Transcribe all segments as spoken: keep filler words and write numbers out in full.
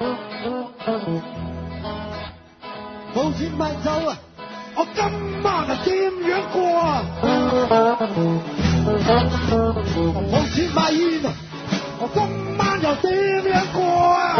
冇錢買酒啊！我今晚啊點樣過啊？冇錢買煙啊！我今晚又點樣過啊？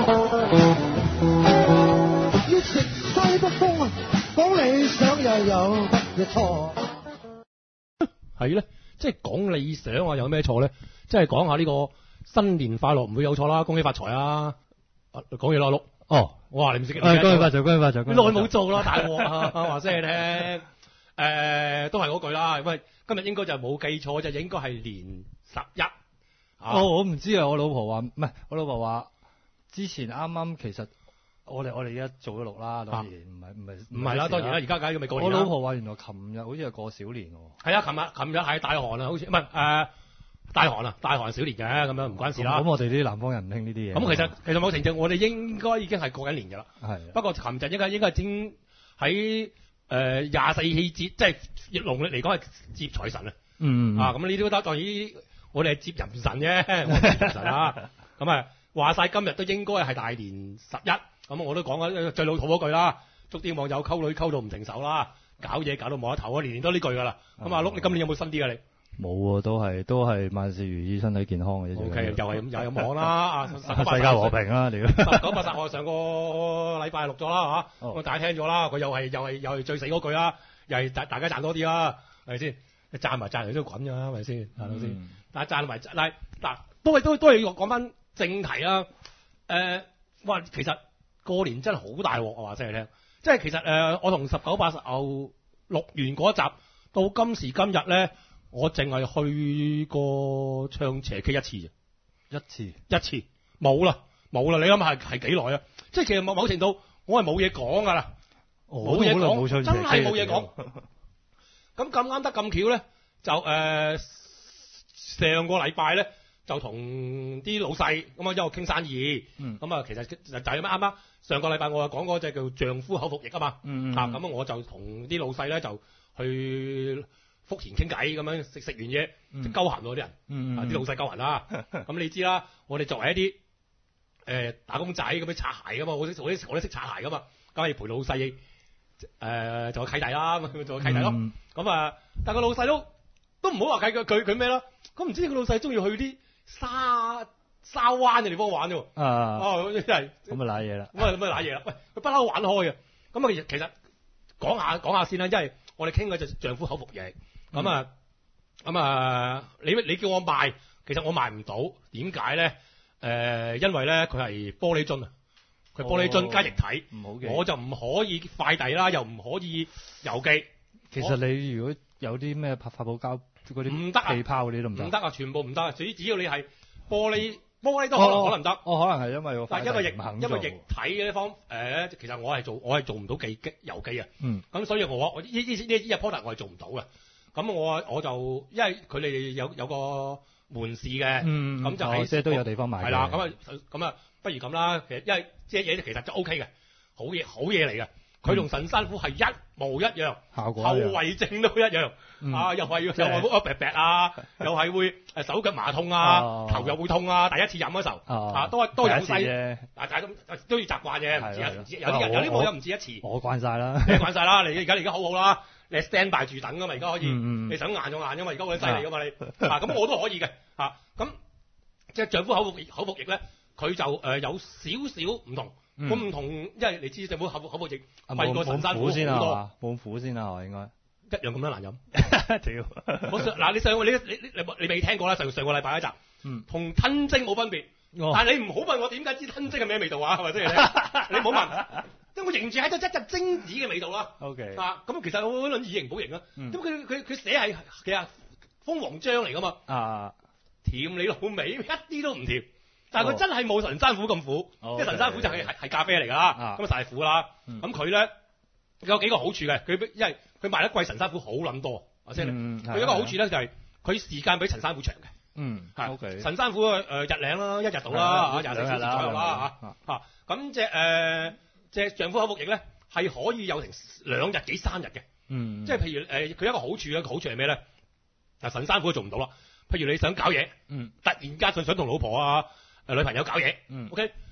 要食西北風啊！講理想又有乜嘢錯？ 係咧，即係講理想啊，有咩錯咧？即係講下呢個新年快樂唔會有錯啦，恭喜發財啊！講嘢啦，六哦，我話你唔識， 恭喜發財，恭喜發財， 你耐冇做啦，大鑊啊！話聲你聽，誒、呃，都係嗰句啦，因為今日應該就冇記錯，就應該係年十一。 哦，我唔知啊，我老婆話唔係，我老婆話之前啱啱其實我哋我哋而家做咗六啦，當然唔係唔係唔係啦，當然啦，而家梗係未過年啦。 我老婆話原來琴日好似係過小年喎。 係啊，琴日琴日係大寒啊，好似唔係誒大寒啊，大寒小年嘅咁樣唔關事啦。 咁我哋啲南方人唔興呢啲嘢。 咁其實其實某程度我哋應該已經係過緊年㗎啦。 係。不過琴日應該應該係正喺誒廿四氣節，即係農曆嚟講係接財神啊。 嗯。 啊，咁呢啲都得，當然我哋係接人神啫，我係接人神啦。咁啊話晒今日都應該係大年十一，咁我都講緊最老土嗰句啦，祝啲網友溝女溝到唔成手啦，搞嘢搞到冇得頭啊，年年都呢句㗎啦。咁阿碌，你今年有冇新啲㗎你？ 冇喎，都係都係萬事如意，身體健康嘅啫。O K，又係咁，又係咁講啦。啊，世界和平啦，你。十九八十我上個禮拜錄咗啦嚇，咁大家聽咗啦，佢又係又係又係最死嗰句啦，又係大大家賺多啲啦，係咪先？賺埋賺嚟都要滾㗎，係咪先？係咪先？但係賺埋嗱嗱，都係都都係要講翻正題啦。誒，哇，其實過年真係好大鑊啊！話聲你聽，即係其實誒，我同十九八十後錄完嗰一集，到今時今日咧。我淨係去過唱斜 K 一次啫， 一次一次冇啦冇啦，你諗下係係幾耐啊？即係其實某某程度我係冇嘢講㗎啦，冇嘢講，真係冇嘢講。咁咁啱得咁巧咧，就誒、呃、上個禮拜咧就同啲老細咁啊一路傾生意，咁、嗯、啊其實就就係咩啱啱上個禮拜我講嗰隻叫丈夫口服液啊嘛，嗯嗯啊咁我就同啲老細咧就去。福田傾偈咁樣食食完嘢，即係鳩閒嗰啲人，啲、嗯嗯、老細鳩閒啦。咁你知啦，我哋作為一啲誒、呃、打工仔咁樣擦鞋噶嘛，我啲我啲我都識擦鞋噶嘛，梗係陪老細誒、呃、做個契弟啦，咁做個契弟咯。咁、嗯、啊，但係個老細都都唔好話計佢佢佢咩啦。咁唔知個老細中意去啲沙沙灣嘅地方玩喎。啊，哦，真係咁啊瀨嘢啦。 咁啊咁啊瀨嘢啦。喂，佢不嬲玩開嘅。咁啊其實其實講下講下先啦，因為我哋傾嗰隻丈夫口服液。咁、嗯、啊，咁、嗯、啊，你你叫我賣，其實我賣唔到，點解咧？誒、呃，因為咧佢係玻璃樽啊，佢玻璃樽加液體，唔好嘅，我就唔可以快遞啦，又唔可以郵寄。 其實你如果有啲咩發泡膠嗰啲唔得氣泡嗰啲都唔得， 唔得啊，全部唔得啊，只只要你係玻璃，玻璃都可能、哦、可能得。 哦，可能係因為但因為液因為液體嘅方誒、呃，其實我係做我係做唔到寄寄郵寄啊。嗯。咁所以我我呢呢呢呢日 product 我係做唔到嘅。咁我我就因為佢哋有有個門市嘅，咁、嗯、就喺即係都有地方買。係啦，咁啊咁啊，不如咁啦。其實因為即係嘢其實就 O K 嘅，好嘢好嘢嚟嘅。佢同神山虎係一模一樣，效果後遺症都一樣。嗯、啊，又係又係會噏噏啊，又係會誒手腳麻痛啊，哦、頭又會痛啊。第一次飲嗰時候、哦、啊，都都有細，大家都都要習慣嘅。唔止唔止有啲人有啲冇飲唔止一次。 我慣晒啦， 你慣晒啦。你而家而家好好啦。你 stand by 住等噶嘛，而家可以，嗯、你想硬就硬噶嘛，而家好犀利噶嘛你，啊咁我都可以嘅，啊咁即係丈夫口服口服液咧，佢就誒、呃、有少少唔同，咁、嗯、唔同，因為你知丈夫口服口服液貴過神山虎好多， 冇苦先啊，應該一樣咁樣難飲。屌，我上嗱你上個你你你你你未聽過啦，上上個禮拜一集，同、嗯、吞精冇分別，哦、但係你唔好問我點解知吞精係咩味道啊，係咪先？你唔好問。即係我認住喺度一隻精子嘅味道啦。O K 啊，咁其實我諗以形補形啊。咁佢佢佢寫係其實蜂王漿嚟噶嘛。啊，甜你老味，一啲都唔甜。但係佢真係冇神山虎咁苦。哦、即係神山虎就係係係咖啡嚟㗎啦。咁啊實係苦啦。咁佢咧有幾個好處嘅。佢因為佢賣得貴，神山虎好撚多。阿聲佢有一個好處咧就係佢時間比神山虎長嘅。嗯。係。O K。神山虎誒、呃、日領啦，一日到啦，廿四小時左右啦嚇嚇。咁隻誒。隻丈夫口服液咧係可以有成兩日幾三日嘅，嗯，即係譬如誒，佢、呃、一個好處咧，個好處係咩咧？嗱，神山虎做唔到啦。譬如你想搞嘢，嗯，突然間想想同老婆啊、誒、呃、女朋友搞嘢，嗯 ，OK，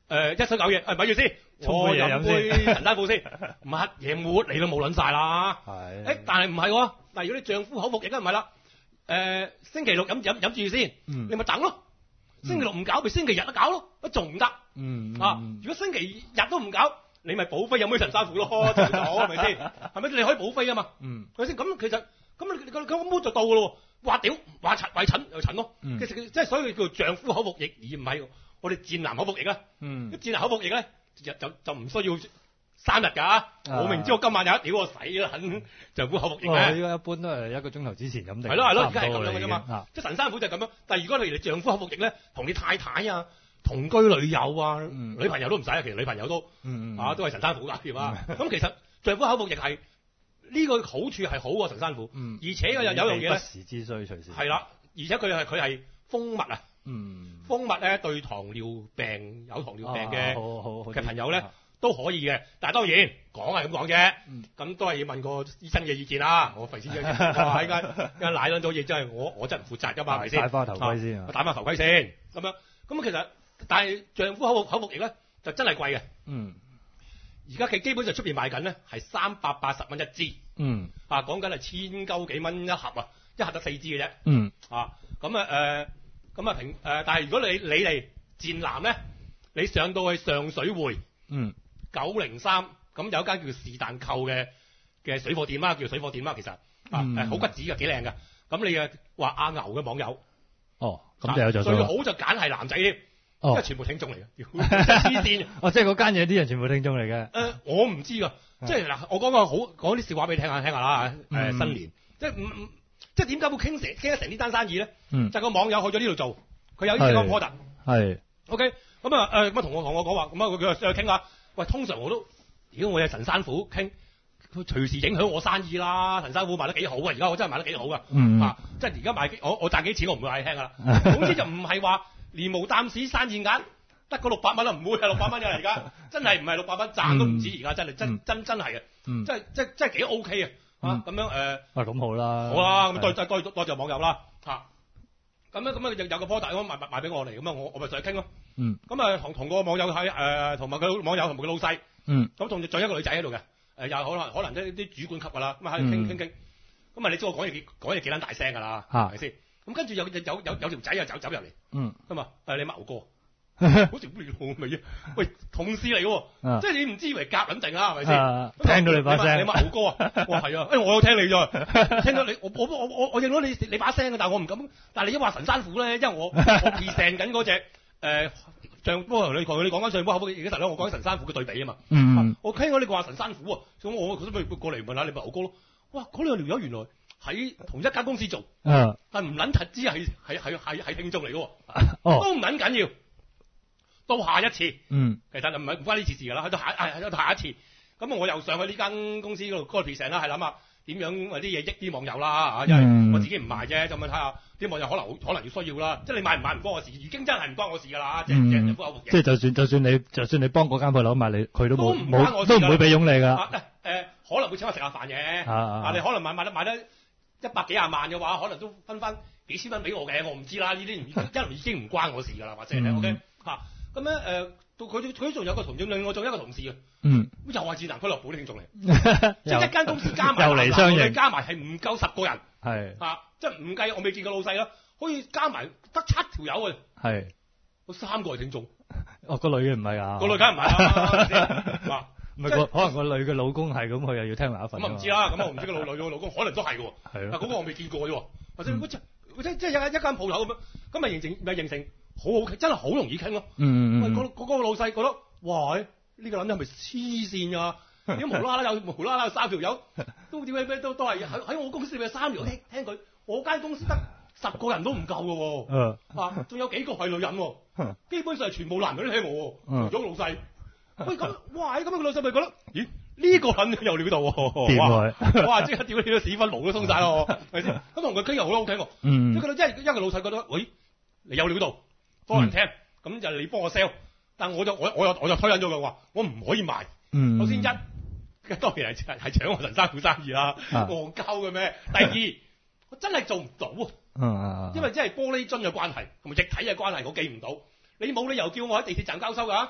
誒一水九嘢，誒咪住先，我飲杯陳山虎先，乜嘢抹你都冇撚晒啦。係。誒，但係唔係喎？但係如果你丈夫口服液啊，唔係啦。誒，星期六飲飲飲住先，你咪等咯。星期六唔搞，咪星期日都搞咯，都仲唔得？嗯啊，如果星期日都唔搞，你咪補飛飲杯陳山虎咯，做咗係咪先？係咪你可以補飛啊嘛？嗯，係咪先？咁其實咁你咁咁咁就到噶咯。話屌話陳為陳又陳咯。其實即係所以叫做丈夫口服液，而唔係我哋賤男口服液啦。嗯，啲賤男口服液咧就就就唔需要三日㗎。我明知我今晚有一屌我洗啦，肯丈夫口服液咧。依家一般都係一個鐘頭之前飲定。係咯係咯，而家係咁樣嘅啫嘛。即係陳山虎就係咁樣。但係如果例如你丈夫口服液咧，同你太太啊、同居女友啊、女朋友都唔使啊，其實女朋友都啊都係陳山虎㗎，係嘛？咁其實丈夫口服液係呢個好處係好過陳山虎，而且又有樣嘢咧，不時之需隨時。係啦，而且佢係佢係蜂蜜啊。嗯，蜂蜜咧對糖尿病有糖尿病嘅嘅朋友咧都可以嘅，但係當然講係咁講啫，咁都係要問個醫生嘅意見啦。我費事啫，哇！依家依家奶撚咗嘢真係我我真係唔負責㗎嘛，係咪先？戴翻頭盔先啊！戴翻頭盔先咁樣，咁其實但係丈夫口服口服液咧就真係貴嘅。嗯，而家佢基本上出邊賣緊咧係三百八十蚊一支。嗯，啊講緊係千鳩幾蚊一盒啊，一盒得四支嘅啫。嗯，啊咁啊誒。咁啊平誒，但係如果你你嚟賤男咧，你上到去上水匯，嗯，九零三，咁有一間叫是但購嘅嘅水貨店啦，叫水貨店啦，其實、嗯、啊誒好骨子嘅，幾靚㗎。咁你啊話阿牛嘅網友，哦，咁就有就最好就揀係男仔添，哦，因為全部聽眾嚟嘅，黐線。哦，即係嗰間嘢啲人全部聽眾嚟嘅。誒、呃，我唔知㗎，即係嗱，我講個好講啲笑話俾你聽下聽下啦嚇。誒、嗯呃，新年即係唔唔。即係點解會傾成傾得成呢單生意咧？嗯，就係個網友去咗呢度做，佢有呢個 order。係。OK，咁啊誒咁啊同我同我講話，咁啊佢佢上去傾下。喂，通常我都，屌我有陳山虎傾，佢隨時影響我生意啦。陳山虎賣得幾好啊！而家我真係賣得幾好噶。嗯。啊，即係而家賣我我賺幾錢我唔會話你聽噶啦。總之就唔係話連無擔屎生意額，得個六百蚊啦，唔會係六百蚊嘅而家，真係唔係六百蚊賺都唔止而家，真係真真真係嘅。嗯。真係真真係幾 OK 啊！啊，咁樣誒，啊咁好啦，好啦，咁多多多多謝網友啦，嚇，咁樣咁樣有有個 product 咁賣賣賣俾我嚟，咁啊我我咪上去傾咯，嗯，咁啊同同個網友喺誒，同埋佢網友同埋佢老細，嗯，咁仲仲有一個女仔喺度嘅，誒又可能可能啲啲主管級㗎啦，咁啊喺度傾傾傾，咁啊你知我講嘢幾講嘢幾撚大聲㗎啦，係咪先？咁跟住有有有有條仔啊走走入嚟，嗯，咁啊誒你乜牛哥？好似烏龍咁嘅嘢，喂，同事嚟嘅，啊、即係你唔知以為夾撚定啦，係咪先？聽到你把聲，你乜牛哥啊？哇，係啊，誒，我有聽你咋？聽到你，我我我我我認到你你把聲嘅，但係我唔敢。但係你一話陳山虎咧，因為我我 present 緊嗰隻誒丈夫同你講，你講緊丈夫口服液嘅時候咧，我講緊陳山虎嘅對比啊嘛。嗯，我聽到你話陳山虎啊，咁我佢都咪過嚟問下你咪牛哥咯。哇，嗰兩條友原來喺同一間公司做，嗯，但唔撚突知係係係係係聽眾嚟嘅，哦，都唔撚緊要。到下一次，嗯，其實唔係唔關呢次事㗎啦，去到下係去到下一次，咁啊我又上去呢間公司嗰度嗰個 present 啦，係諗下點樣啲嘢益啲網友啦嚇，因為我自己唔賣啫，咁樣睇下啲網友可能可能要需要啦，即係你買唔買唔關我事，已經真係唔關我事㗎啦，即係即係口服液。即係就算就算你就算你幫嗰間鋪頭買你，佢都冇冇都唔會俾佣你㗎。誒誒，可能會請我食下飯嘅，啊你可能買買得買得一百幾廿萬嘅話，可能都分翻幾千蚊俾我嘅，我唔知啦，呢啲一路已經唔關我事㗎啦，或者係 OK 嚇。咁咧誒，到佢佢仲有個同另外仲有一個同事嘅，嗯，又係智能俱樂部啲聽眾嚟，即係一間公司加埋，又嚟相應，加埋係唔夠十個人，係啊，即係唔計我未見過老細啦，可以加埋得七條友嘅，係，我三個係聽眾，哦個女嘅唔係啊，個女梗係唔係啦，嗱，唔係個可能個女嘅老公係咁，佢又要聽埋一份，咁啊唔知啦，咁我唔知個老女個老公可能都係嘅喎，係咯，嗰個我未見過啫，或者嗰隻即即係一一間鋪頭咁樣，咁咪形成咪形成。好好傾，真係好容易傾咯。嗯嗯喂，嗰嗰個老細覺得，哇！呢、呢個撚係咪黐線㗎？點無啦啦有無啦啦有三條友，都點解咩都都係喺喺我公司咪三條聽聽佢，我間公司得十個人都唔夠㗎喎。嗯。啊，仲有幾個係女人喎？基本上係全部男人都聽我喎。除咗老細。喂咁，哇！咁樣個老細咪覺得，咦？呢、呢個撚有料到喎。哇！哇！即刻屌你個屎忽毛都鬆晒咯，係咪先？咁同佢傾又好好傾喎。嗯。即係覺得，一一個老細覺得，喂，你有料到。多人聽，咁、嗯、就你幫我 sell，但我就我我又我就推引咗佢話，我唔可以賣。嗯，首先一，當然係係搶我陳山虎生意啦，戇鳩嘅咩？第二，我真係做唔到啊。嗯，因為真係玻璃樽嘅關係同埋液體嘅關係，我記唔到。你冇理由叫我喺地鐵站交收㗎。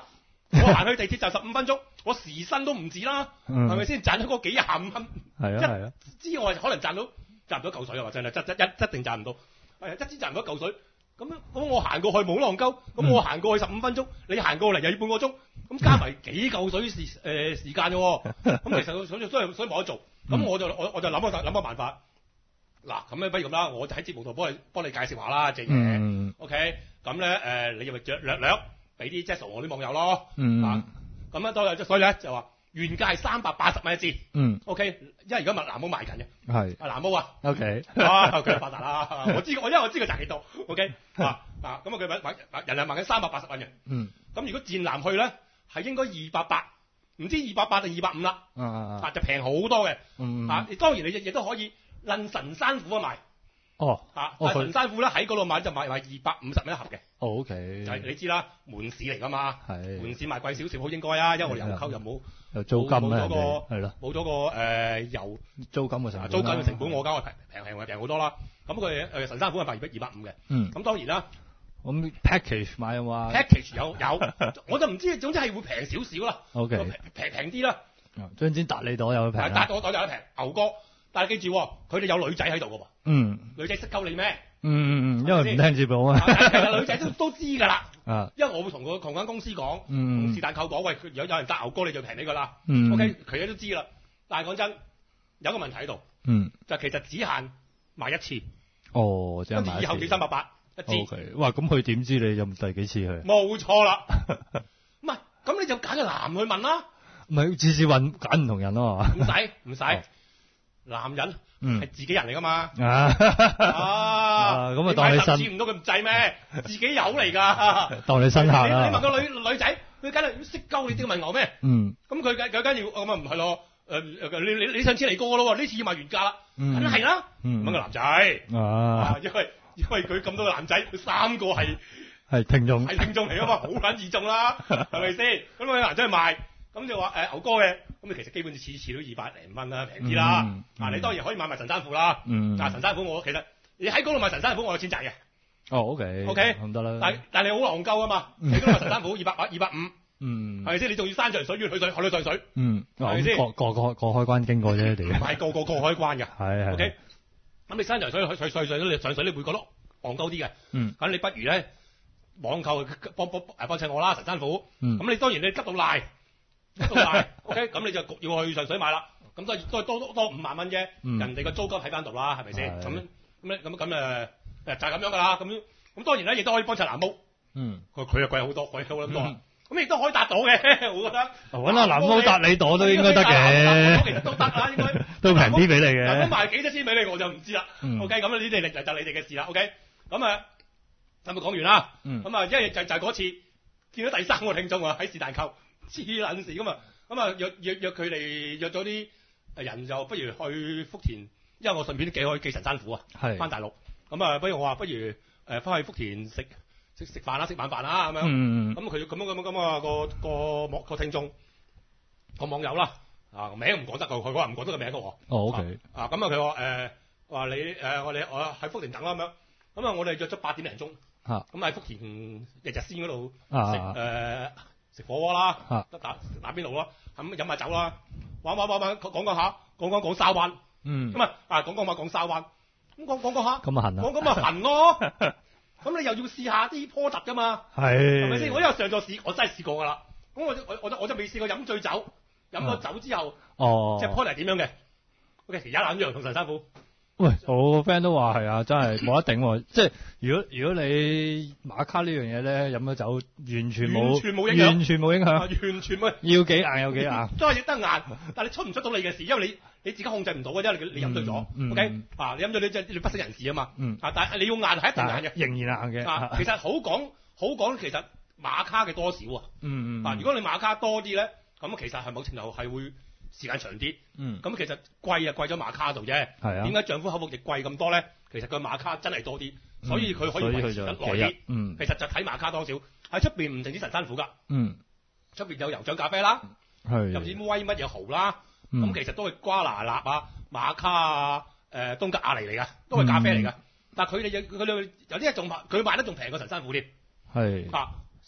我行去地鐵就十五分鐘，我時薪都唔止啦，係咪先賺咗嗰幾廿五蚊？ 係啊係啊， 之外可能賺到賺唔到嚿水啊！話真係，一一一定賺唔到，係一支賺唔到嚿水。咁樣咁我行過去冇浪鳩，咁我行過去十五分鐘，你行過嚟又要半個鐘，咁加埋幾嚿水時誒、呃、時間嘅喎。咁其實所以所以所以冇得做。咁我就我我就諗個諗個辦法。嗱，咁咧不如咁啦，我就喺節目度幫你幫你介紹下啦，隻嘢。嗯、OK，咁咧誒，你又咪略略略俾啲 Jazz 我啲網友咯。嗯。啊，咁咧當所以咧就話原價係三百八十蚊一支。嗯。OK，因為而家麥藍毛賣緊嘅。係。啊藍毛啊。OK。啊，佢發達啦！我知我因為我知佢賺幾多。OK。啊啊，咁啊佢買買人係賣緊三百八十蚊嘅。嗯。咁如果戰藍去咧，係應該二百八，唔知二百八定二百五啦。啊啊啊。就平好多嘅。嗯。啊，當然你亦亦都可以。論神山虎啊賣，哦，嚇，但神山虎咧喺嗰度買就賣賣二百五十蚊一盒嘅。哦 ，OK，就係你知啦，門市嚟㗎嘛，係門市賣貴少少好應該啊，因為我哋郵購又冇又租金冇咗個係咯，冇咗個誒郵租金嘅成租金嘅成本，我交係平平平平好多啦。咁佢誒神山虎係賣二百二百五嘅，嗯，咁當然啦，咁 package 買啊嘛 ，package 有有，我就唔知，總之係會平少少啦。OK，平平啲啦，張紙達利袋有得平，達我袋有得平，牛哥。但係記住，佢哋有女仔喺度㗎喎。嗯。女仔識溝你咩？嗯嗯嗯，因為唔聽節目啊。其實女仔都都知㗎啦。啊。因為我會同個同間公司講，同是但購講，喂，有有人搭牛哥你就平呢個啦。嗯。O K，佢哋都知啦。但係講真，有個問題喺度。嗯。就其實只限賣一次。哦，即係買一次。以後幾三百八一支。O K，哇，咁佢點知你有第幾次去？冇錯啦。唔係，咁你就揀個男去問啦。唔係，次次揾揀唔同人咯。唔使，唔使。男人係自己人嚟噶嘛？啊，咁啊當你新，似唔到佢唔制咩？自己友嚟㗎，當你新客啦。你問個女女仔，佢梗係識鳩你啲問我咩？嗯，咁佢梗梗要咁啊唔係咯？誒你你你上次嚟過㗎咯喎，呢次要賣原價啦，梗係啦。問個男仔啊，因為因為佢咁多個男仔，佢三個係係聽眾，係聽眾嚟㗎嘛，好撚易中啦，係咪先？咁個男仔去賣。咁就話誒牛哥嘅，咁你其實基本次次都二百零蚊啦，平啲啦。嗱、嗯嗯，你當然可以買埋神山虎啦。嗯。但係神山虎我其實你喺嗰度買神山虎我有錢賺嘅。哦 ，OK。OK。咁得啦。但但係你好戇鳩啊嘛，你嗰度買神山虎二百二百五。嗯。係咪先？你仲要山長水遠去水，去到上水。嗯。係咪先？過過過過海關經過啫，你哋。唔係個個過海關㗎。係係。OK。咁你山長水去水水水你上水你會覺得戇鳩啲嘅。嗯。咁你不如咧網購幫幫誒幫襯我啦，神山虎。嗯。咁你當然你急到賴。都買 ，OK，咁你就焗要去上水買啦，咁都都多多多五萬蚊啫，嗯、人哋個租金喺翻度啦，係咪先？咁咁咧咁咁誒誒就係咁樣噶啦，咁咁當然咧亦都可以幫襯藍毛，嗯，佢佢又貴好多，貴好咁多，咁亦都可以達到嘅，我覺得。揾阿藍毛達你朵都應該得嘅，其實都得啊，應該都平啲俾你嘅。咁賣幾多錢俾你我就唔知啦。嗯、OK，咁呢啲就就你哋嘅事啦。OK，咁啊，有冇講完啦？咁啊、嗯，因為就就係嗰次見到第三個聽眾啊喺是但購。黐撚事噶嘛，咁啊約約約佢哋約咗啲人就不如去福田，因為我順便都幾可以寄神山虎啊，係翻大陸，咁啊不如我話不如誒翻去福田食食食飯啦，食晚飯啦咁樣，咁佢咁樣咁樣咁啊個個網個聽眾個網友啦，啊名唔講得個，佢話唔講得個名嘅喎，哦 OK，啊咁啊佢話誒話你誒我哋我喺福田等啦咁樣，咁啊我哋約咗八點零鐘，咁喺福田日日先嗰度食誒。食火鍋啦，得、啊、打打邊爐啦，咁飲下酒啦，玩玩玩玩講講下，講講講沙灣，嗯，咁啊啊講講下講沙灣，咁講講講下，咁啊痕啊，講咁啊痕咯，咁你又要試下啲坡特噶嘛，係，係咪先？我因為上咗試，我真係試過噶啦，咁我我我就我就未試過飲醉酒，飲咗酒之後，哦，即係坡特係點樣嘅 ？OK，而家冷樣同神山虎。喂，我個 friend 都話係啊，真係冇得頂喎！即係如果如果你馬卡呢樣嘢咧，飲咗酒完全冇完全冇影響，完全冇影響，完全冇要幾硬有幾硬，都係得硬，但係你出唔出到你嘅事，因為你你自己控制唔到嘅啫，你你飲醉咗，OK 啊？你飲咗你即係你不省人事啊嘛，啊！但係你要硬係一定硬嘅，仍然硬嘅啊！其實好講好講，其實馬卡嘅多少啊？嗯嗯啊！如果你馬卡多啲咧，咁其實係某程度係會時間長啲，嗯，咁其實貴啊貴咗馬卡度啫，係啊，點解丈夫口服液貴咁多咧？其實佢馬卡真係多啲，所以佢可以維持得耐啲，嗯，其實就睇馬卡多少，喺出邊唔淨止神山虎噶，嗯，出邊有酋長咖啡啦，係，甚至威乜嘢蠔啦，咁其實都係瓜拿納啊、馬卡啊、誒東格亞尼嚟噶，都係咖啡嚟噶，但係佢哋有佢哋有啲一仲賣，佢賣得仲平過神山虎添，係，啊，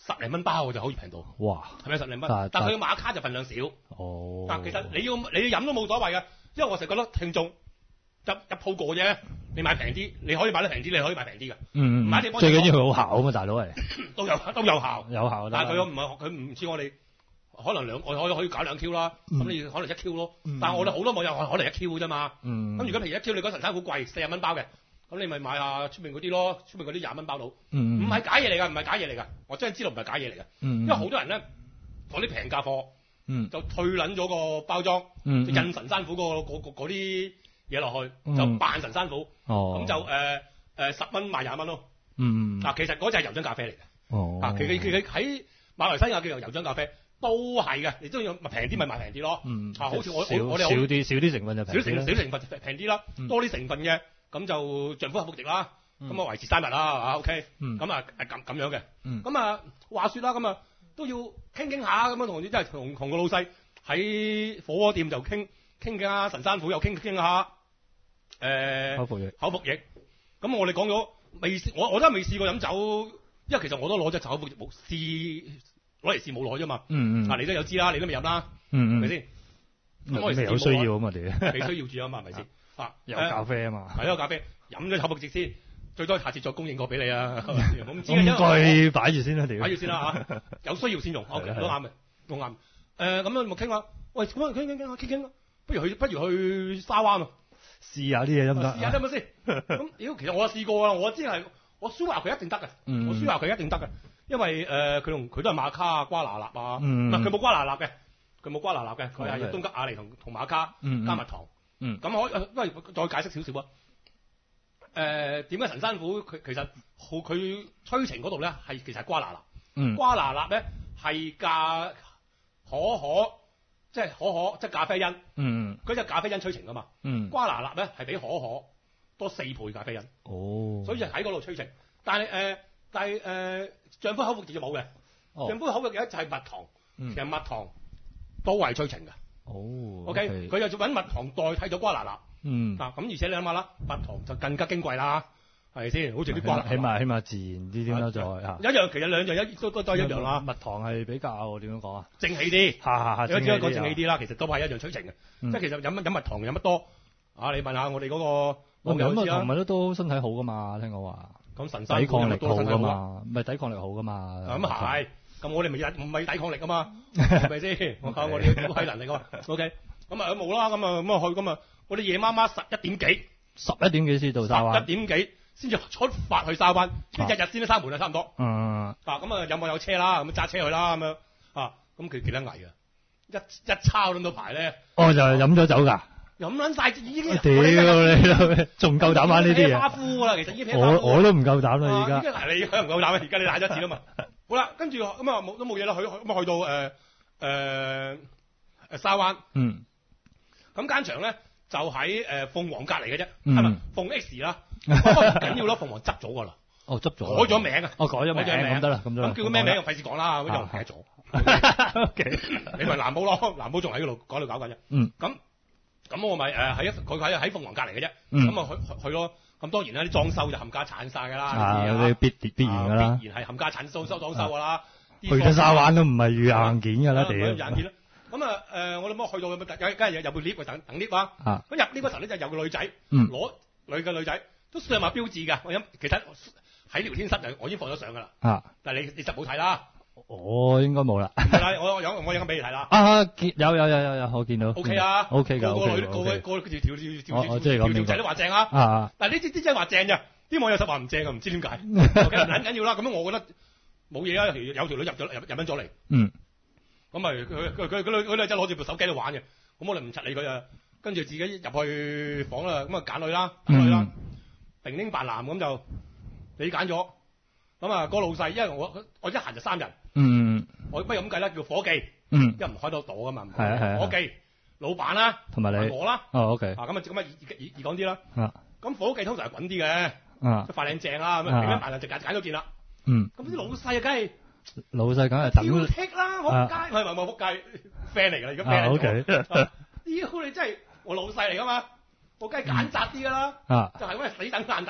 十零蚊包就可以平到。 哇！ 係咪十零蚊？ 但但佢嘅馬卡就份量少。 哦。 但其實你要你要飲都冇所謂嘅，因為我成日覺得聽眾一一鋪過啫，你買平啲，你可以買得平啲，你可以買平啲嘅。 嗯嗯。 買啲最緊要佢好效啊嘛，大佬係。 都有都有效。 有效。 但係佢又唔係佢唔似我哋。可能兩我可以可以搞兩 Q 啦，咁、嗯、你可能一 Q 咯，嗯、但係我哋好多網友可能一 Q 嘅啫嘛。咁、嗯、如果譬如一 Q 你講神山虎貴四十蚊包嘅，咁你咪買下出面嗰啲咯，出面嗰啲廿蚊包到，唔係、嗯、假嘢嚟㗎，唔係假嘢嚟㗎，我真係知道唔係假嘢嚟㗎，嗯、因為好多人咧攞啲平價貨，嗯、就退撚咗個包裝，嗯、就印神山虎嗰啲嘢落去，嗯、就扮神山虎，咁、哦、就誒誒十蚊賣廿蚊咯。嗱、嗯，其實嗰隻係油漿咖啡嚟嘅，哦、啊，其實其實喺馬來西亞叫做油漿咖啡。都係嘅，你都要平啲咪賣平啲咯。嗯，啊，好似我我我哋少啲少啲成分就平啲。 少成少成分平啲啦，嗯、多啲成分嘅咁就丈夫口服液啦，咁啊、嗯、維持生物啦，啊 OK，咁啊係咁咁樣嘅。咁、嗯、啊話説啦，咁啊都要傾傾下咁樣同啲即係同同個老細喺火鍋店就傾傾下神山虎，又傾傾下誒、呃、 口服液口服液。咁我哋講咗未試，我我都未試過飲酒，因為其實我都攞隻口服液冇試。攞嚟試冇耐啫嘛，嗯嗯，嗱你都有知啦，你都未飲啦，嗯嗯，係咪先？咁我哋有需要啊嘛，哋未需要住啊嘛，係咪先？啊， 有咖啡啊嘛， 係有咖啡，飲咗口服液先，最多下次再供應過俾你啊，我唔知嘅，應該擺住先啦，哋擺住先啦嚇，有需要先用，我都啱嘅，都啱。誒咁樣咪傾下，喂，咁啊傾傾傾下傾傾，不如去不如去沙灣啊， 試下啲嘢得唔得？ 試下得唔得先？咁屌，其實我試過啦，我知係我輸話佢一定得嘅，我輸話佢一定得嘅。因為誒佢同佢都係馬卡啊、瓜拿納啊，唔係佢冇瓜拿納嘅，佢冇瓜拿納嘅，佢係東吉亞尼同同馬卡加蜜糖。咁可誒，不如再解釋少少啊。誒點解神山虎佢其實好佢催情嗰度咧係其實係瓜拿納。嗯、瓜拿納咧係咖可可，即係可可即係咖啡因。嗯嗰隻咖啡因催情㗎嘛。嗯、瓜拿納咧係比可可多四倍咖啡因。哦。所以就喺嗰度催情，但係誒。呃但係誒、呃，丈夫口服液就冇嘅。哦、丈夫口服液就係蜜糖，嗯、其實蜜糖都係催情嘅。哦，OK，佢就揾蜜糖代替咗瓜拿納。嗯，嗱咁、啊、而且你諗下啦，蜜糖就更加矜貴啦，係咪先？好似啲瓜拿納， 起碼起碼自然啲點啦，再嚇。一樣其實兩樣一都都都係一樣啦。 蜜糖係比較點樣講啊？ 正氣啲， 嚇嚇嚇， 你只可以講正氣啲啦。其實都係一樣催情嘅，嗯、即係其實飲飲蜜糖飲得多啊！你問下我哋嗰、那個我飲蜜糖咪都都身體好噶嘛？聽講話。 咁神山抵抗力好噶嘛，唔係抵抗力好噶嘛。 咁係，咁我哋咪唔係抵抗力啊嘛，係咪先？我靠，我哋要體能力啊嘛。O K，咁啊冇啦，咁啊咁啊去咁啊，我哋夜媽媽十一點幾， 十一點幾先到沙灣， 十一點幾先至出發去沙灣，日日先都閂門啊，差唔多。嗯。啊，咁啊有冇有車啦？咁揸車去啦咁樣啊，咁佢幾得危啊？一一抄撚到牌咧。 哦，就係飲咗酒㗎。 飲撚晒已經， 屌你，仲夠膽玩呢啲嘢？ 馬夫啦，其實已經我我都唔夠膽啦，而家。 嗱，你佢唔夠膽啊？而家你大咗次啦嘛。好啦，跟住咁啊冇都冇嘢啦，去咁啊去到誒誒誒沙灣。嗯。咁間場咧就喺誒鳳凰隔離嘅啫，係咪？鳳 X 啦，不過唔緊要咯，鳳凰執咗㗎啦。 哦，執咗。 改咗名啊！ 哦，改咗名，咁得啦，咁得啦。 咁叫佢咩名？費事講啦，咁就唔記得咗。O K，你咪藍寶咯，藍寶仲喺嗰度嗰度搞緊啫。嗯。咁。咁我咪誒喺一佢喺喺鳳凰隔離嘅啫，咁啊去去咯。咁當然啦，啲裝修就冚家鏟晒㗎啦， 啊必必然㗎啦， 必然係冚家鏟裝修裝修㗎啦。 去咗沙灣都唔係預硬件㗎啦，屌！ 硬件啦。咁啊誒，我諗我去到咁啊，梗係入部 lift 等等 lift 啊。咁入 lift 嗰陣咧就有個女仔，攞女嘅女仔都上埋標誌㗎。我諗其實喺聊天室就我已經放咗相㗎啦。啊！但係你你實冇睇啦。 我應該冇啦。 我我有我有咁俾你睇啦。 啊，見有有有有有，我見到。 O K 啊，O K 㗎， 個個女個個個條條條條條條仔都話正啊。啊！但係呢啲啲真係話正咋，啲網友實話唔正啊，唔知點解。O K，唔緊要啦。咁樣我覺得冇嘢啊，有條女入咗入入緊咗嚟。嗯。咁咪佢佢佢佢女佢女仔攞住部手機喺度玩嘅，咁我哋唔柒理佢啊。跟住自己入去房啦，咁啊揀女啦，揀女啦，平丁扮男咁就你揀咗。咁啊個老細，因為我我一行就三人。嗯，我不如咁計啦，叫伙計，嗯，因為唔開到朵噶嘛，係啊係啊，伙計、老闆啦，同埋你我啦，哦 OK，啊咁啊咁啊易易易講啲啦，啊，咁伙計通常係滾啲嘅，啊，塊靚正啦，咁啊點樣辦啊就揀揀咗件啦，嗯，咁啲老細啊梗係老細梗係挑剔啦，仆街，唔係唔係唔係仆街 friend 嚟㗎，而家 friend 嚟㗎，屌你真係我老細嚟㗎嘛，我梗係揀擇啲㗎啦，啊，就係咁死等硬等啦。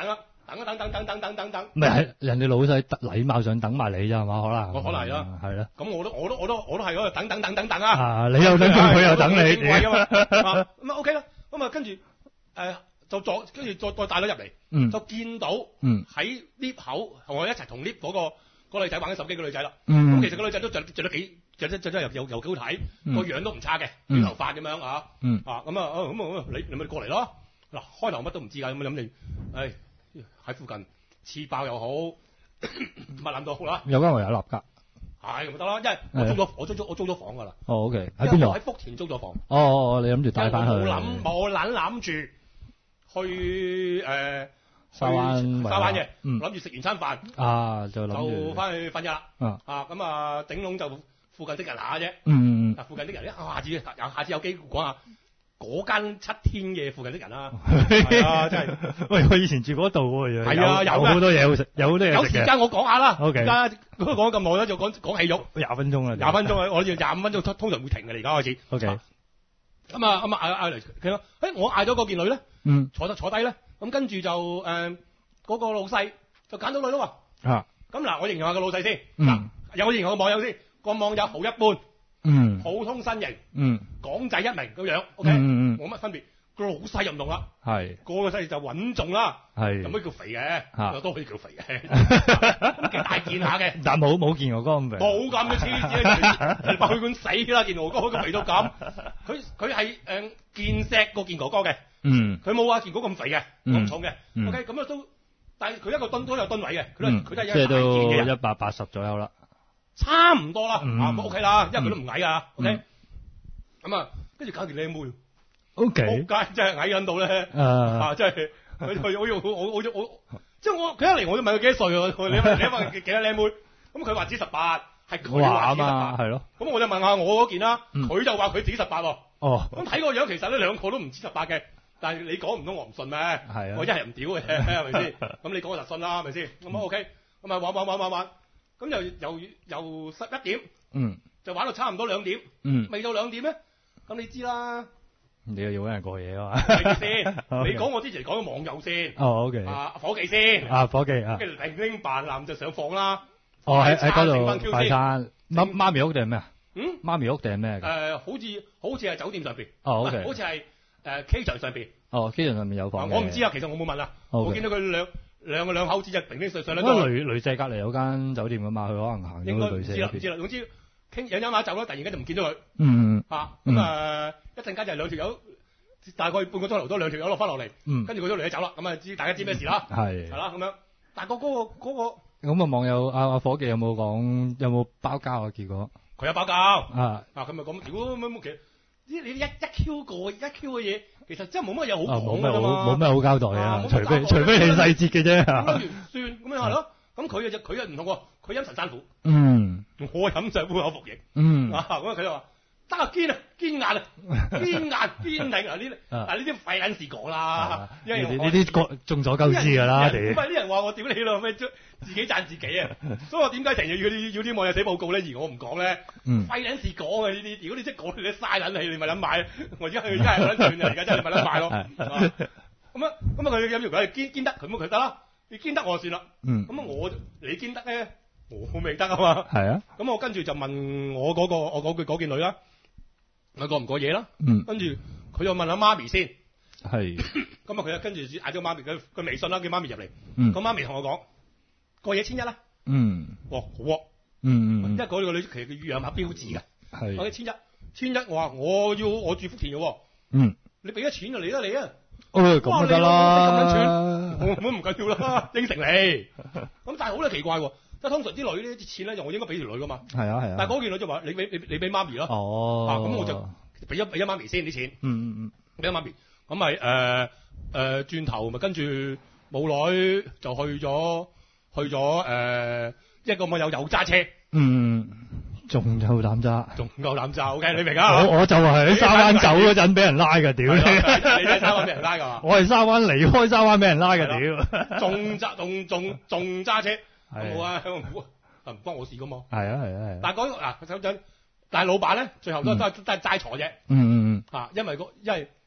等等等等等等等等。 唔係人哋老細禮貌上等埋你咋係嘛？可能。 我可能係啦。 係啦。 咁我都我都我都我都係嗰度等等等等等啊！ 啊，你又等佢，佢又等你。 咁啊咁啊 OK 啦。咁啊跟住誒就再跟住再再帶咗入嚟， 嗯， 就見到嗯喺 lift 口同我一齊同 lift 嗰個嗰個女仔玩緊手機嘅女仔啦。 嗯。 咁其實個女仔都着着得幾着得着得又又又幾好睇，個樣都唔差嘅， 嗯短頭髮咁樣啊。 嗯。 啊咁啊咁啊你你咪過嚟咯。嗱開頭乜都唔知㗎，咁諗住誒喺附近黐爆又好，乜諗到好啦。 有間維有立格。 係咁咪得啦，因為我租咗我租咗我租咗房㗎啦。 哦 OK，喺邊度？ 喺福田租咗房。 哦哦哦，你諗住帶翻去？ 冇諗冇撚諗住去誒沙灣沙灣嘅， 嗯， 諗住食完餐飯啊就諗就翻去瞓覺啦。 啊啊咁啊頂籠就附近的人下啫。 嗯嗯嗯。附近的人咧，啊下次有下次有機會講下嗰間七天嘅附近的人啦。係啊，真係。 喂，我以前住嗰度喎。 係啊，有好多嘢好食，有好多嘢食嘅。 有時間我講下啦。 OK。 而家講咗咁耐啦，就講講戲肉。 廿分鐘啦。 廿分鐘啊！我哋廿五分鐘通常會停嘅，而家開始。 OK。 咁啊咁啊嗌嗌嚟，佢話：誒我嗌咗嗰件女咧， 嗯， 坐得坐低咧，咁跟住就誒嗰個老細就揀到女咯喎。啊。咁嗱，我形容下個老細先。 嗯。 有我形容個網友先，個網友好一般。 嗯。 普通身形。 嗯。 港仔一名咁樣 ，OK。 嗯嗯。 冇乜分別。個老細又唔同啦。 係。個老細就穩重啦。 係。 咁咩叫肥嘅？ 嚇。 都可以叫肥嘅。咁幾大件下嘅。 但冇冇見我哥咁肥。 冇咁嘅黐線，你話佢咁死啦！健哥哥個肥到咁，佢佢係誒健碩過健哥哥嘅。嗯。佢冇話健哥咁肥嘅，咁重嘅。OK，咁啊都，但係佢一個噸都有噸位嘅，佢都佢都係一大件嘅人。 即係都一百八十左右啦。 差唔多啦，啊咁 OK 啦，因為佢都唔矮啊。OK。咁啊，跟住搞條靚妹。 OK。 仆街真係矮緊到咧。啊，真係佢佢我要我我我我，即係我佢一嚟我就問佢幾多歲喎？你問你問幾多靚妹？咁佢話只十八，係佢話只十八， 係咯。 咁我就問下我嗰件啦，佢就話佢只十八喎。 哦。咁睇個樣其實呢兩個都唔止十八嘅，但係你講唔通我唔信咩？係啊。我一係唔屌嘅，係咪先？咁你講我就信啦，係咪先？咁啊 OK，咁啊玩玩玩玩玩，咁又又又十一點，嗯，就玩到差唔多兩點，嗯，未到兩點咧，咁你知啦。 你又要揾人過夜啊嘛？ 係先，你講我之前講咗網友先。 哦 OK。 啊，夥計先。 啊，夥計啊。 跟住零零扮男就上房啦。 哦，喺喺嗰度快餐。媽媽咪屋定係咩啊？嗯。媽咪屋定係咩？ 誒，好似好似係酒店上邊。 哦 OK。 好似係誒 K 場上邊。 哦 K 場上面有房。 我唔知啊，其實我冇問啦。我見到佢兩兩個兩口子就平平上上兩個。 嗰個女女仔隔離有間酒店㗎嘛，佢可能行咗去女仔嗰邊。 應該唔知啦，唔知啦，總之傾飲飲下酒啦，突然間就唔見咗佢。 嗯。 啊，咁啊一陣間就兩條友。大概半個鐘頭多兩條友落翻落嚟，跟住嗰條女仔走啦，咁啊知大家知咩事啦，係係啦咁樣。但係個嗰個嗰個咁啊網友阿阿夥計有冇講有冇包膠啊？結果佢有包膠啊啊佢咪講屌乜乜其實呢你一一 Q 個一 Q 嘅嘢，其實真係冇乜嘢好講㗎嘛， 冇咩好交代啊，除非除非係細節嘅啫。 咁完算咁樣係咯，咁佢就佢又唔同喎，佢飲陳山虎， 嗯， 我飲就烏口服液， 嗯啊咁佢就話。得啊堅啊堅硬啊堅硬堅挺啊呢啲啊呢啲廢撚事講啦，因為呢啲各眾所周知㗎啦，哋唔係啲人話我屌你咯咩，自己讚自己啊，所以我點解成日要啲要啲網友寫報告咧，而我唔講咧，廢撚事講啊呢啲，如果你即係講你嘥撚氣，你咪撚買，我而家佢而家係撚斷啊，而家真係咪撚買咯，咁啊咁啊佢飲完佢堅堅得，佢冇佢得啦，你堅得我就算啦，咁啊我你堅得咧，我未得啊嘛， 係啊， 咁我跟住就問我嗰個我嗰句嗰件女啦。佢過唔過夜啦？ 嗯， 跟住佢又問阿媽咪先， 係。 咁啊，佢又跟住嗌咗媽咪，佢佢微信啦，叫媽咪入嚟。 嗯。 個媽咪同我講過夜千一啦。 嗯。 哇，好喎。 嗯嗯。 因為嗰個女其實佢養下標誌嘅。 係。 我千一，千一，我話我要我住福田嘅喎。 嗯。 你俾咗錢就嚟啦你啊！ 哦，咁就得啦。 咁撚串，我我唔緊要啦，應承你。咁但係好咧奇怪喎。即係通常啲女呢啲錢咧，就我應該俾條女噶嘛。係啊係啊。但係嗰件女就話：你俾你你俾媽咪咯。哦。啊，咁我就俾咗俾咗媽咪先啲錢。嗯嗯嗯。俾咗媽咪，咁咪誒誒轉頭咪跟住冇耐就去咗去咗誒一個咪有有揸車。嗯。仲有膽揸。仲夠膽揸 ，OK 你明啊？我我就係喺沙灣走嗰陣俾人拉㗎，屌你！你喺沙灣俾人拉㗎嘛？我係沙灣離開沙灣俾人拉㗎，屌！仲揸仲仲仲揸車。冇啊，香港股啊，唔關我事噶嘛。係啊係啊係。但係講嗱，手掌，但係老闆咧，最後都都都係齋坐啫。嗯嗯嗯。啊，因為個因為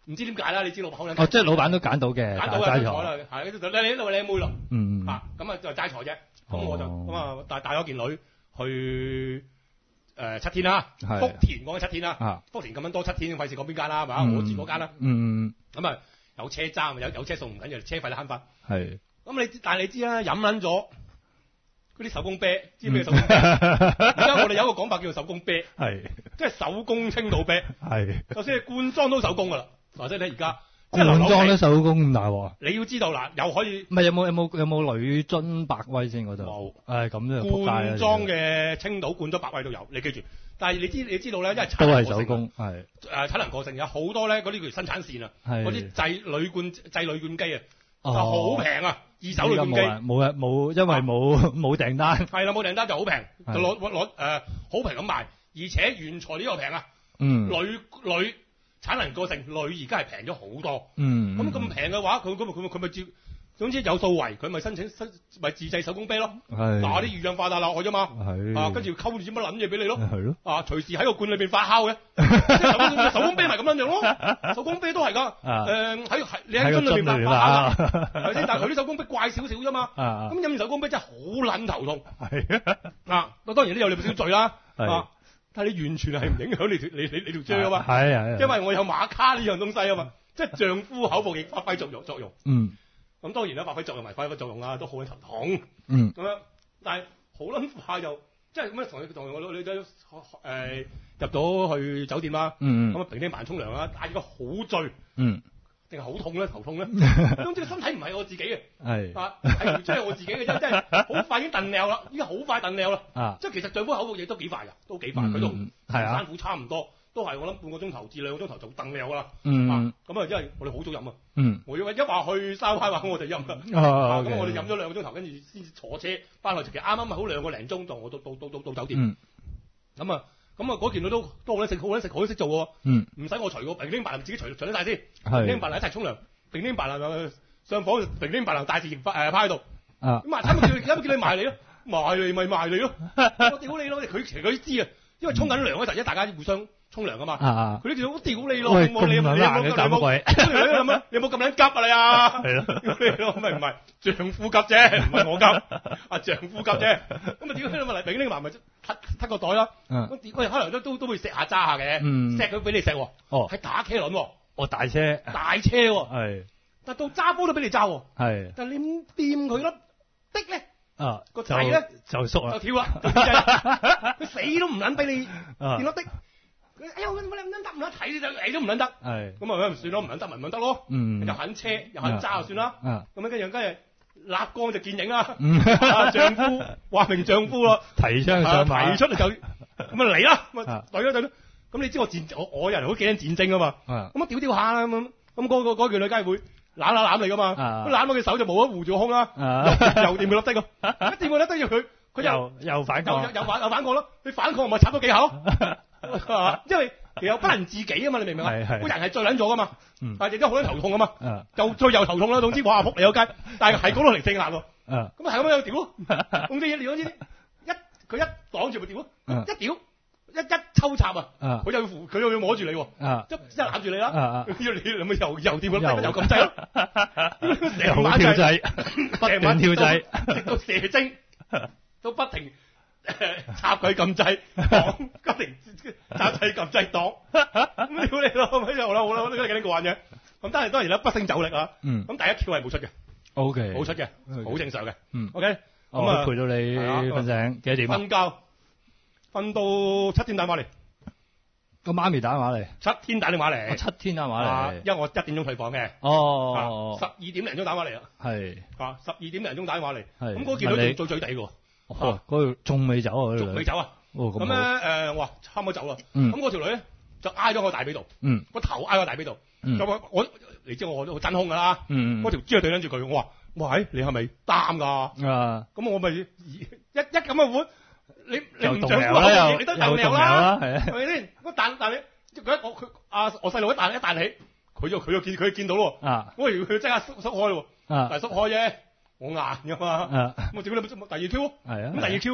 唔知點解啦，你知老闆好撚哦，即係老闆都揀到嘅， 揀到嘅齋財，係你呢度靚妹咯， 嗯啊咁啊就係齋財啫，咁我就咁啊帶帶咗件女去誒七天啦，福田講緊七天啦，福田咁樣多七天，費事講邊間啦，係嘛？我住嗰間啦， 嗯咁啊有車揸，有有車送唔緊要，車費都慳翻。 係。 咁你但係你知啦，飲撚咗嗰啲手工啤，知咩手工啤？而家我哋有一個講法叫做手工啤， 係即係手工青島啤， 係。 就算係罐裝都手工噶啦，或者你而家罐裝都手工咁大鑊。 你要知道嗱，又可以唔係有冇有冇有冇女樽百威先嗰度？ 冇， 誒咁就罐裝嘅青島罐裝百威都有，你記住。但係你知你知道咧，因為都係手工，係誒產能過剩，有好多咧嗰啲叫生產線啊，嗰啲製鋁罐製鋁罐機啊，就好平啊，二手鋁罐機冇啊冇，因為冇冇訂單， 係啦冇訂單就好平，就攞攞誒好平咁賣，而且原材料又平啊， 嗯， 鋁鋁產能過剩，鋁而家係平咗好多， 嗯， 咁咁平嘅話，佢咁佢佢咪接。總之有數圍，佢咪申請申咪自製手工啤咯。 係嗱啲二氧化碳落去啫嘛。 係啊，跟住溝住啲乜撚嘢俾你咯。 係咯。 啊，隨時喺個罐裏邊發酵嘅。即係手工手工啤咪咁樣樣咯。手工啤都係㗎。誒喺係你喺樽裏邊發酵係咪先？但係佢啲手工啤怪少少啫嘛。咁飲完手工啤真係好撚頭痛。 係啊。 啊，當然都有你少少醉啦。 係。 啊，但係你完全係唔影響你條你你你條脹㗎嘛。 係係。 因為我有馬卡呢樣東西啊嘛，即係丈夫口服液發揮作用作用。 嗯。咁當然啦，發揮作用咪發揮作用啦，都好撚頭痛。 嗯。 咁樣，但係好撚快就即係咁樣同你同我女仔誒入到去酒店啦。 嗯咁啊，平啲慢沖涼啦，但係如果好醉。 嗯。 定係好痛咧，頭痛咧。總之個身體唔係我自己嘅。 係。 啊，係即係我自己嘅啫，即係好快已經燉尿啦，依家好快燉尿啦。 啊。 即係其實丈夫口服液都幾快㗎，都幾快，佢同山虎差唔多。都係我諗半個鐘頭至兩個鐘頭就燉尿㗎啦。嗯。咁啊，因為我哋好早飲啊。 嗯。 我一話去沙灣話我哋飲啊。 哦。 咁我哋飲咗兩個鐘頭，跟住先至坐車翻去。其實啱啱好兩個零鐘就我到到到到到酒店。嗯。咁啊，咁啊嗰件女都都好撚食，好撚食，好識做喎。嗯。唔使我除個平丁白蘭自己除除得曬先。係。平丁白蘭一齊沖涼，平丁白蘭上房，平丁白蘭大字型誒趴喺度。啊。咁啊，差唔多叫你，差唔多叫你埋嚟咯，埋嚟咪埋嚟咯。我屌你咯！佢其實佢知啊，因為沖緊涼嗰陣，一大家互相。沖涼啊嘛，佢啲叫我屌你咯，你冇你冇你冇咁鬼，你冇咁撚急啊你啊，係咯，屌你咯，咪唔係丈夫急啫，唔係我急，啊丈夫急啫，咁啊屌你咪嚟，俾呢個男咪揷揷個袋啦，咁屌佢可能都都都會錫下揸下嘅，錫佢俾你錫，哦，係打茄輪， 哦大車， 大車， 係， 但到揸波都俾你揸， 係， 但你唔掂佢粒的咧，啊個仔咧就縮啦， 就跳啦，佢死都唔撚俾你見到的。哎呀，我唔撚得，唔撚睇就你都唔撚得。係。咁啊，咪算咯，唔撚得咪唔撚得咯。嗯。又肯車，又肯揸就算啦。啊。咁樣跟住跟住立竿就見影啦。嗯。啊，丈夫話明丈夫咯。 提槍上馬。 提出嚟就咁啊嚟啦。咁啊，對啦對啦。咁你知我戰我我人好幾撚戰爭啊嘛。啊。咁啊屌屌下啦咁，咁嗰個嗰件女梗係會攬下攬你噶嘛。啊。咁攬我嘅手就冇得護住個胸啦。啊。又掂佢粒的咯。一掂佢粒的要佢，佢又又反抗。又又反又反抗咯。你反抗咪插多幾下咯。因為其實不能自己啊嘛，你明唔明啊？個人係醉撚咗噶嘛，但係亦都好撚頭痛啊嘛，又醉又頭痛啦。總之哇，仆你有街，但係係講到零四壓喎，咁啊係咁樣有屌咯。總之你總之一佢一擋住咪屌咯，一屌一一抽插啊，佢就扶佢又要摸住你喎，一一攬住你啦，要你咪又又掂咁又咁滯咯，成晚跳掣，不斷跳掣，直到射精都不停。插佢撳掣擋，不停插掣撳掣擋，咁屌你咯，咪又啦好啦，都幾幾過癮嘅。咁但係當然啦，不勝酒力啊。嗯。咁第一竅係冇出嘅。O K。冇出嘅，好正常嘅。嗯。O K。咁啊，陪到你瞓醒幾多點啊？瞓覺，瞓到七點打電話嚟。個媽咪打電話嚟。七天打電話嚟。七天打電話嚟。因為我一點鐘退房嘅。哦。十二點零鐘打電話嚟啦。係。啊，十二點零鐘打電話嚟。係。咁嗰件女仲醉醉地嘅。哦，嗰條仲未走啊！仲未走啊！哦，咁咧誒，我話差唔多走啦。咁嗰條女咧就挨咗我大髀度。嗯。個頭挨我大髀度。嗯。咁我我你知我都好真空㗎啦。嗯嗯。嗰條豬啊對撚住佢，我話：喂，你係咪擔㗎？啊。咁我咪一一咁嘅款，你你唔想夫口你都有命啦，係咪先？咁但但你佢一我佢啊我細路一彈一彈起，佢就佢就見佢見到咯。啊。我以為佢即刻縮縮開咯。啊。但係縮開啫。我硬噶嘛，咁我點解第二 Q？係啊，咁第二 Q 咧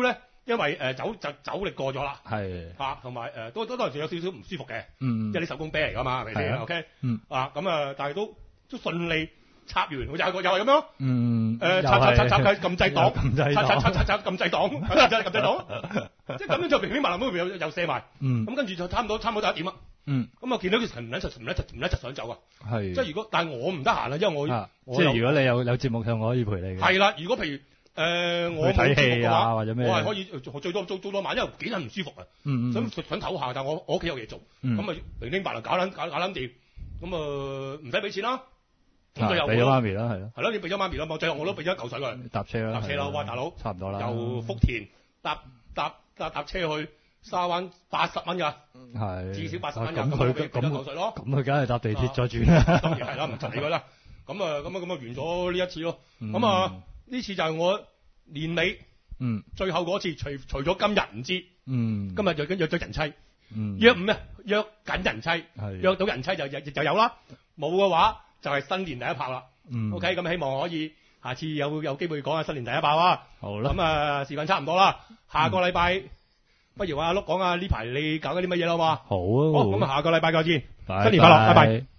因為誒、呃、走就走力過咗啦， 係啊，同埋誒都都當時有少少唔舒服嘅， 嗯， 即係啲手工啤嚟㗎嘛，係咪先 ？OK， 嗯， 啊咁啊，但係都都順利插完，又係又係咁樣， 嗯， 誒插插插插佢撳掣檔， 撳掣插插插插插撳掣檔，撳掣撳掣檔，即係咁樣就平平麻麻咁又又射埋， 嗯， 咁跟住就差唔多差唔多就一點啦。 嗯， 咁啊見到佢唔撚實唔撚實唔撚實想走啊， 係， 即係如果但係我唔得閒啦，因為我， 啊、 我即係如果你有有節目上，我可以陪你嘅。 係啦，如果譬如誒、呃、我睇戲嘅話， 或者咩， 我係可以最多做做多晚，因為幾陣唔舒服啊， 嗯嗯， 想想唞下，但係我我屋企有嘢做，咁啊零零八零搞撚搞搞撚掂，咁啊唔使俾錢啦，咁最後俾咗媽咪啦，係咯， 係咯，你俾咗媽咪啦嘛，最後我都俾咗一嚿水佢， 搭車啦， 搭車啦，哇大佬， 差唔多啦， 由福田搭搭搭搭車去沙灣八十蚊㗎， 係至少八十蚊㗎， 咁佢咁咁嚿水咯， 咁佢梗係搭地鐵再轉啦， 啊、當然係啦，唔窒你㗎啦，咁啊咁啊咁啊完咗呢一次咯，咁啊呢次就係我年尾，嗯，最後嗰次，除除咗今日唔知，嗯，今日約約咗人妻，嗯，約唔咩？約緊人妻，係約到人妻就就就有啦，冇嘅話就係新年第一炮啦，嗯 ，OK，咁希望可以下次有有機會講下新年第一炮啊，好啦，咁啊時間差唔多啦，下個禮拜。嗯不如阿碌講下呢排你搞緊啲乜嘢啦嘛？好啊，好，咁啊下個禮拜再見，新年快樂，拜拜。